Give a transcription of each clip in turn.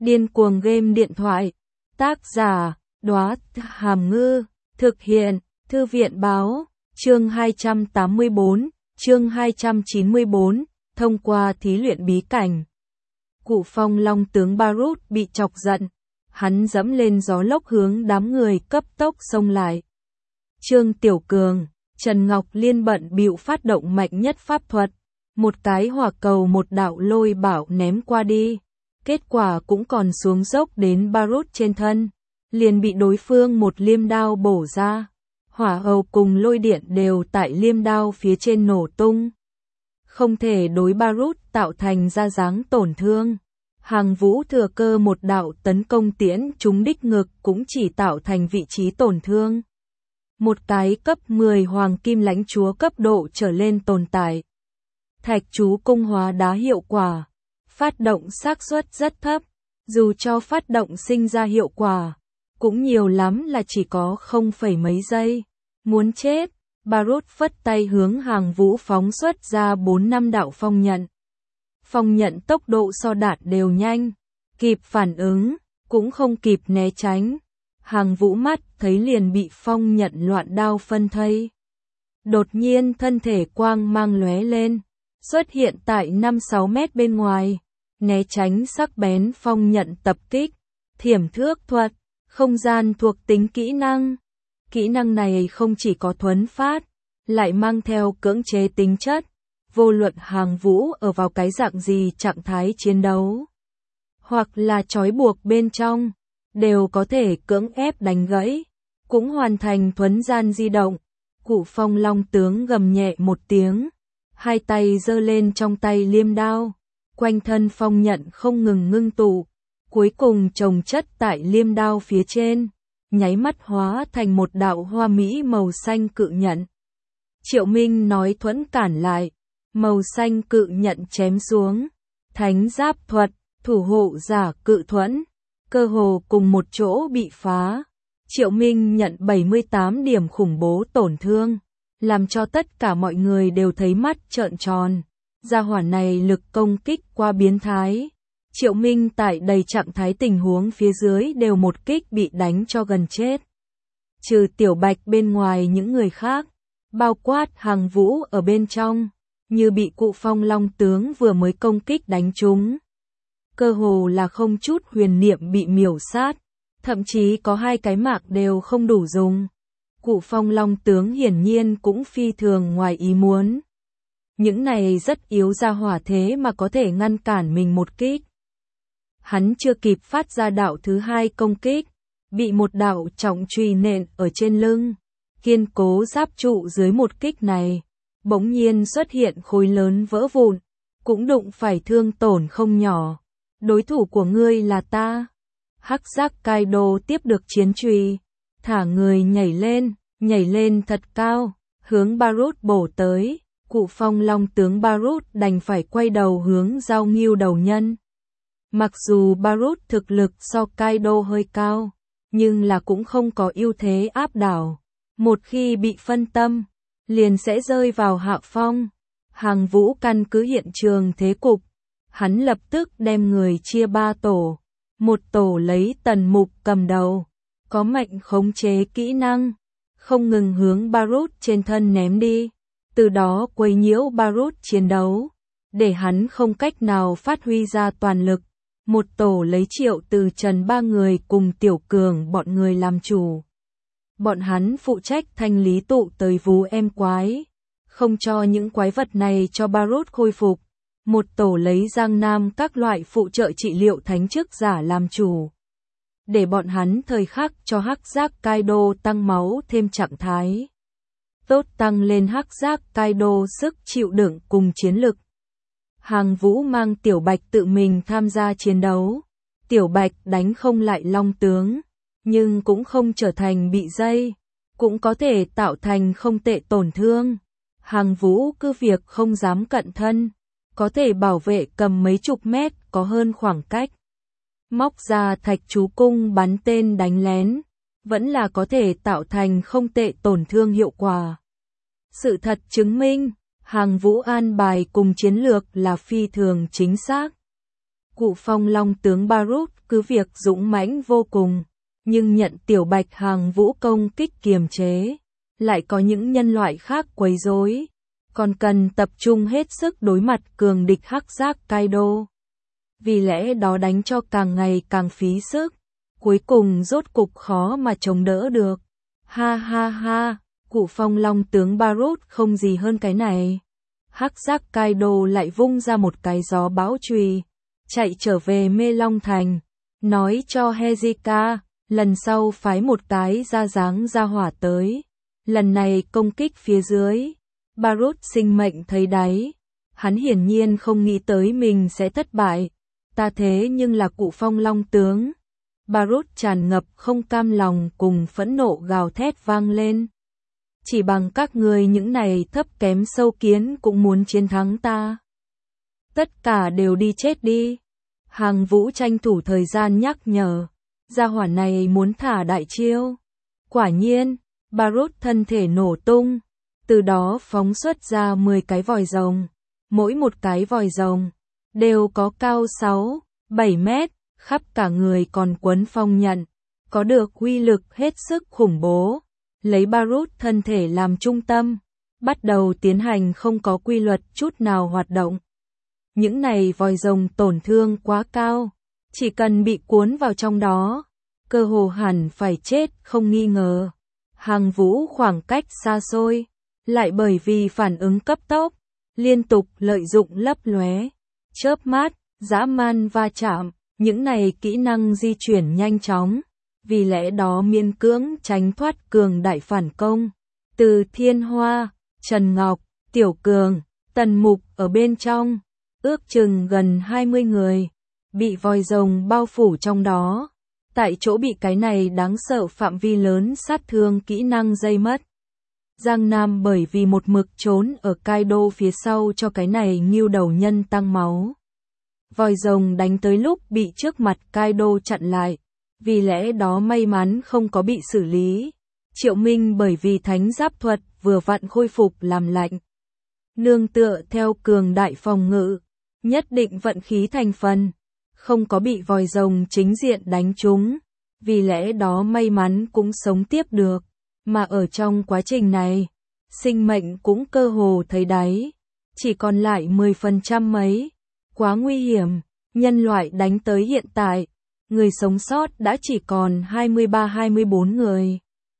Điên cuồng game điện thoại. Tác giả, Đóa Hàm Ngư. Thực hiện, Thư viện báo. Chương 284, chương 294, thông qua thí luyện bí cảnh. Cụ Phong Long tướng Barut bị chọc giận. Hắn dẫm lên gió lốc hướng đám người cấp tốc xông lại. Trương Tiểu Cường, Trần Ngọc Liên bận bịu phát động mạnh nhất pháp thuật. Một cái hỏa cầu một đạo lôi bảo ném qua đi. Kết quả cũng còn xuống dốc đến Barut trên thân. Liền bị đối phương một liêm đao bổ ra. Hỏa hầu cùng lôi điện đều tại liêm đao phía trên nổ tung. Không thể đối Barut tạo thành ra dáng tổn thương. Hàng Vũ thừa cơ một đạo tấn công tiễn trúng đích ngực cũng chỉ tạo thành vị trí tổn thương. Một cái cấp 10 hoàng kim lãnh chúa cấp độ trở lên tồn tại. Thạch chú cung hóa đá hiệu quả. Phát động xác suất rất thấp. Dù cho phát động sinh ra hiệu quả, cũng nhiều lắm là chỉ có 0, mấy giây. Muốn chết, Barut phất tay hướng Hàng Vũ phóng xuất ra 4-5 đạo phong nhận. Phong nhận tốc độ so đạt đều nhanh, kịp phản ứng, cũng không kịp né tránh. Hàng Vũ mắt thấy liền bị phong nhận loạn đao phân thây. Đột nhiên thân thể quang mang lóe lên, xuất hiện tại 5-6 mét bên ngoài, né tránh sắc bén phong nhận tập kích. Thiểm thước thuật, không gian thuộc tính kỹ năng. Kỹ năng này không chỉ có thuấn phát, lại mang theo cưỡng chế tính chất. Vô luận Hàng Vũ ở vào cái dạng gì trạng thái chiến đấu, hoặc là trói buộc bên trong, đều có thể cưỡng ép đánh gãy, cũng hoàn thành thuấn gian di động. Cụ Phong Long tướng gầm nhẹ một tiếng, hai tay giơ lên trong tay liêm đao, quanh thân phong nhận không ngừng ngưng tụ, cuối cùng chồng chất tại liêm đao phía trên, nháy mắt hóa thành một đạo hoa mỹ màu xanh cự nhận. Triệu Minh nói thuẫn cản lại, màu xanh cự nhận chém xuống, thánh giáp thuật, thủ hộ giả cự thuẫn, cơ hồ cùng một chỗ bị phá. Triệu Minh nhận 78 điểm khủng bố tổn thương, làm cho tất cả mọi người đều thấy mắt trợn tròn. Gia hỏa này lực công kích quá biến thái. Triệu Minh tại đầy trạng thái tình huống phía dưới đều một kích bị đánh cho gần chết. Trừ Tiểu Bạch bên ngoài những người khác, bao quát Hàng Vũ ở bên trong, như bị cụ Phong Long tướng vừa mới công kích đánh trúng. Cơ hồ là không chút huyền niệm bị miểu sát, thậm chí có 2 cái mạc đều không đủ dùng. Cụ Phong Long tướng hiển nhiên cũng phi thường ngoài ý muốn. Những này rất yếu ra hỏa thế mà có thể ngăn cản mình một kích. Hắn chưa kịp phát ra đạo thứ 2 công kích, bị một đạo trọng chùy nện ở trên lưng. Kiên cố giáp trụ dưới một kích này, bỗng nhiên xuất hiện khối lớn vỡ vụn, cũng đụng phải thương tổn không nhỏ. Đối thủ của ngươi là ta. Hắc giác Kaido tiếp được chiến chùy, thả người nhảy lên thật cao, hướng Barut bổ tới. Cụ Phong Long tướng Barut đành phải quay đầu hướng Giao Ngưu đầu nhân. Mặc dù Barut thực lực so Kaido hơi cao, nhưng là cũng không có ưu thế áp đảo. Một khi bị phân tâm, liền sẽ rơi vào hạ phong. Hàng Vũ căn cứ hiện trường thế cục, hắn lập tức đem người chia 3 tổ. Một tổ lấy Tần Mục cầm đầu, có mệnh khống chế kỹ năng, không ngừng hướng Barut trên thân ném đi, từ đó quấy nhiễu Barut chiến đấu, để hắn không cách nào phát huy ra toàn lực. Một tổ lấy Triệu Từ Trần 3 người cùng Tiểu Cường bọn người làm chủ. Bọn hắn phụ trách thanh lý tụ tới vú em quái, không cho những quái vật này cho Barut khôi phục. Một tổ lấy Giang Nam các loại phụ trợ trị liệu thánh chức giả làm chủ, để bọn hắn thời khắc cho Hắc giác Kaido tăng máu thêm trạng thái tốt, tăng lên Hắc giác Kaido sức chịu đựng cùng chiến lực. Hàng Vũ mang Tiểu Bạch tự mình tham gia chiến đấu. Tiểu Bạch đánh không lại Long tướng, nhưng cũng không trở thành bị dây, cũng có thể tạo thành không tệ tổn thương. Hàng Vũ cứ việc không dám cận thân, có thể bảo vệ cầm mấy chục mét có hơn khoảng cách. Móc ra thạch chú cung bắn tên đánh lén, vẫn là có thể tạo thành không tệ tổn thương hiệu quả. Sự thật chứng minh, Hàng Vũ an bài cùng chiến lược là phi thường chính xác. Cụ Phong Long tướng Barut cứ việc dũng mãnh vô cùng, nhưng nhận Tiểu Bạch Hàng Vũ công kích kiềm chế, lại có những nhân loại khác quấy rối, còn cần tập trung hết sức đối mặt cường địch Hắc Giác Kaido. Vì lẽ đó đánh cho càng ngày càng phí sức, cuối cùng rốt cục khó mà chống đỡ được. Ha ha ha, Cụ Phong Long tướng Barut không gì hơn cái này. Hắc Giác Kaido lại vung ra một cái gió bão chùy, chạy trở về Mê Long Thành, nói cho Hezika, lần sau phái một cái ra dáng ra hỏa tới, lần này công kích phía dưới. Barut sinh mệnh thấy đáy, hắn hiển nhiên không nghĩ tới mình sẽ thất bại, ta thế nhưng là Cụ Phong Long tướng. Barut tràn ngập không cam lòng cùng phẫn nộ gào thét vang lên. Chỉ bằng các người những này thấp kém sâu kiến cũng muốn chiến thắng ta. Tất cả đều đi chết đi. Hàng Vũ tranh thủ thời gian nhắc nhở, gia hỏa này muốn thả đại chiêu. Quả nhiên, Barut thân thể nổ tung, từ đó phóng xuất ra 10 cái vòi rồng. Mỗi một cái vòi rồng đều có cao 6, 7 mét, khắp cả người còn quấn phong nhận, có được uy lực hết sức khủng bố. Lấy Barut thân thể làm trung tâm, bắt đầu tiến hành không có quy luật chút nào hoạt động. Những này vòi rồng tổn thương quá cao, chỉ cần bị cuốn vào trong đó, cơ hồ hẳn phải chết không nghi ngờ. Hàng Vũ khoảng cách xa xôi, lại bởi vì phản ứng cấp tốc, liên tục lợi dụng lấp lóe, chớp mắt, dã man va chạm, những này kỹ năng di chuyển nhanh chóng, vì lẽ đó miễn cưỡng tránh thoát cường đại phản công. Từ Thiên Hoa, Trần Ngọc, Tiểu Cường, Tần Mục ở bên trong, ước chừng gần 20 người, bị vòi rồng bao phủ trong đó, tại chỗ bị cái này đáng sợ phạm vi lớn sát thương kỹ năng dây mất. Giang Nam bởi vì một mực trốn ở Kaido phía sau cho cái này ngưu đầu nhân tăng máu. Vòi rồng đánh tới lúc bị trước mặt Kaido chặn lại, vì lẽ đó may mắn không có bị xử lý. Triệu Minh bởi vì thánh giáp thuật vừa vặn khôi phục làm lạnh. Nương tựa theo cường đại phòng ngự, nhất định vận khí thành phần, không có bị vòi rồng chính diện đánh trúng, vì lẽ đó may mắn cũng sống tiếp được. Mà ở trong quá trình này, sinh mệnh cũng cơ hồ thấy đáy, chỉ còn lại 10% mấy. Quá nguy hiểm, nhân loại đánh tới hiện tại, người sống sót đã chỉ còn 23-24 người.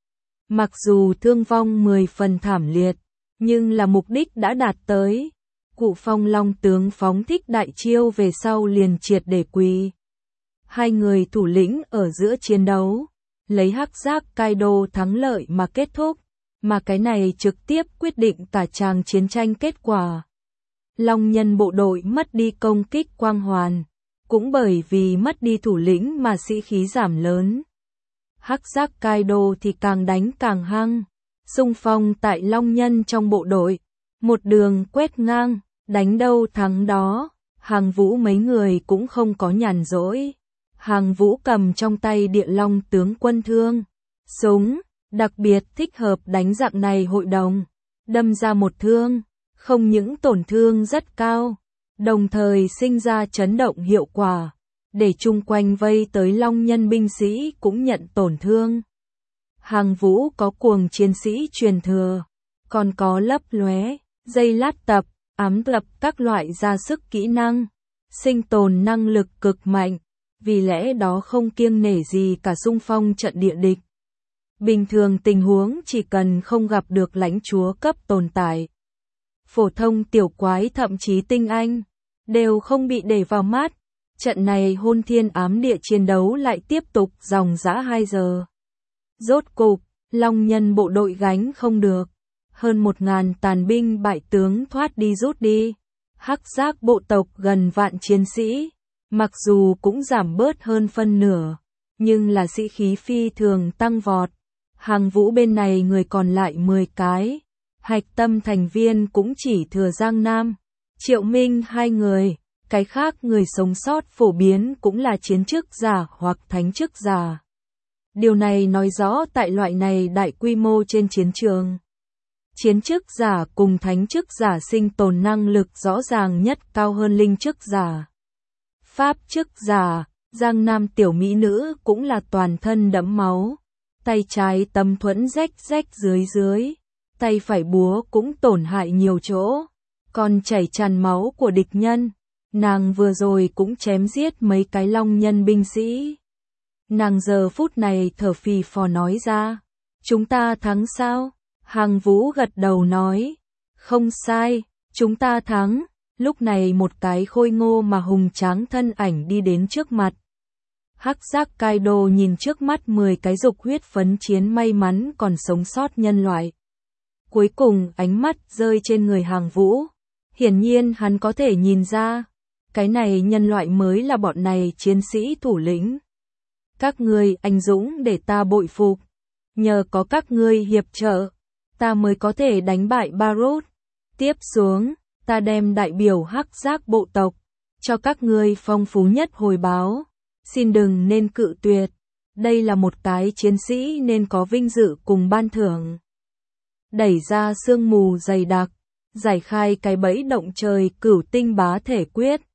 Mặc dù thương vong 10 phần thảm liệt, nhưng là mục đích đã đạt tới. Cụ Phong Long tướng phóng thích đại chiêu về sau liền triệt để quỳ. Hai người thủ lĩnh ở giữa chiến đấu, lấy Hắc Giác Kaido thắng lợi mà kết thúc, mà cái này trực tiếp quyết định cả tràng chiến tranh kết quả. Long nhân bộ đội mất đi công kích quang hoàn, cũng bởi vì mất đi thủ lĩnh mà sĩ khí giảm lớn. Hắc Giác Kaido thì càng đánh càng hăng, xung phong tại Long nhân trong bộ đội, một đường quét ngang, đánh đâu thắng đó. Hàng Vũ mấy người cũng không có nhàn rỗi. Hàng Vũ cầm trong tay Địa Long tướng quân thương, súng, đặc biệt thích hợp đánh dạng này hội đồng, đâm ra một thương, không những tổn thương rất cao, đồng thời sinh ra chấn động hiệu quả, để chung quanh vây tới Long nhân binh sĩ cũng nhận tổn thương. Hàng Vũ có cuồng chiến sĩ truyền thừa, còn có lấp lóe, dây lát tập, ám tập các loại ra sức kỹ năng, sinh tồn năng lực cực mạnh, vì lẽ đó không kiêng nể gì cả xung phong trận địa địch. Bình thường tình huống chỉ cần không gặp được lãnh chúa cấp tồn tại, phổ thông tiểu quái thậm chí tinh anh, đều không bị để vào mắt. Trận này hôn thiên ám địa chiến đấu lại tiếp tục dòng dã 2 giờ. Rốt cục, Long nhân bộ đội gánh không được, hơn 1000 tàn binh bại tướng thoát đi rút đi. Hắc Giác bộ tộc gần vạn chiến sĩ, mặc dù cũng giảm bớt hơn phân nửa, nhưng là sĩ khí phi thường tăng vọt. Hàng Vũ bên này người còn lại 10 cái, hạch tâm thành viên cũng chỉ thừa Giang Nam, Triệu Minh 2 người, cái khác người sống sót phổ biến cũng là chiến chức giả hoặc thánh chức giả. Điều này nói rõ tại loại này đại quy mô trên chiến trường, chiến chức giả cùng thánh chức giả sinh tồn năng lực rõ ràng nhất cao hơn linh chức giả. Pháp chức giả, Giang Nam tiểu mỹ nữ cũng là toàn thân đẫm máu. Tay trái tấm thuẫn rách rách dưới dưới, tay phải búa cũng tổn hại nhiều chỗ, còn chảy tràn máu của địch nhân. Nàng vừa rồi cũng chém giết mấy cái long nhân binh sĩ. Nàng giờ phút này thở phì phò nói ra, chúng ta thắng sao? Hàng Vũ gật đầu nói, không sai, chúng ta thắng. Lúc này một cái khôi ngô mà hùng tráng thân ảnh đi đến trước mặt. Hắc giác Kaido nhìn trước mắt 10 cái dục huyết phấn chiến may mắn còn sống sót nhân loại. Cuối cùng ánh mắt rơi trên người Hàng Vũ. Hiển nhiên hắn có thể nhìn ra, cái này nhân loại mới là bọn này chiến sĩ thủ lĩnh. Các ngươi anh dũng để ta bội phục. Nhờ có các ngươi hiệp trợ, ta mới có thể đánh bại Barot. Tiếp xuống, ta đem đại biểu Hắc giác bộ tộc, cho các ngươi phong phú nhất hồi báo. Xin đừng nên cự tuyệt. Đây là một cái chiến sĩ nên có vinh dự cùng ban thưởng. Đẩy ra sương mù dày đặc, giải khai cái bẫy động trời cửu tinh bá thể quyết.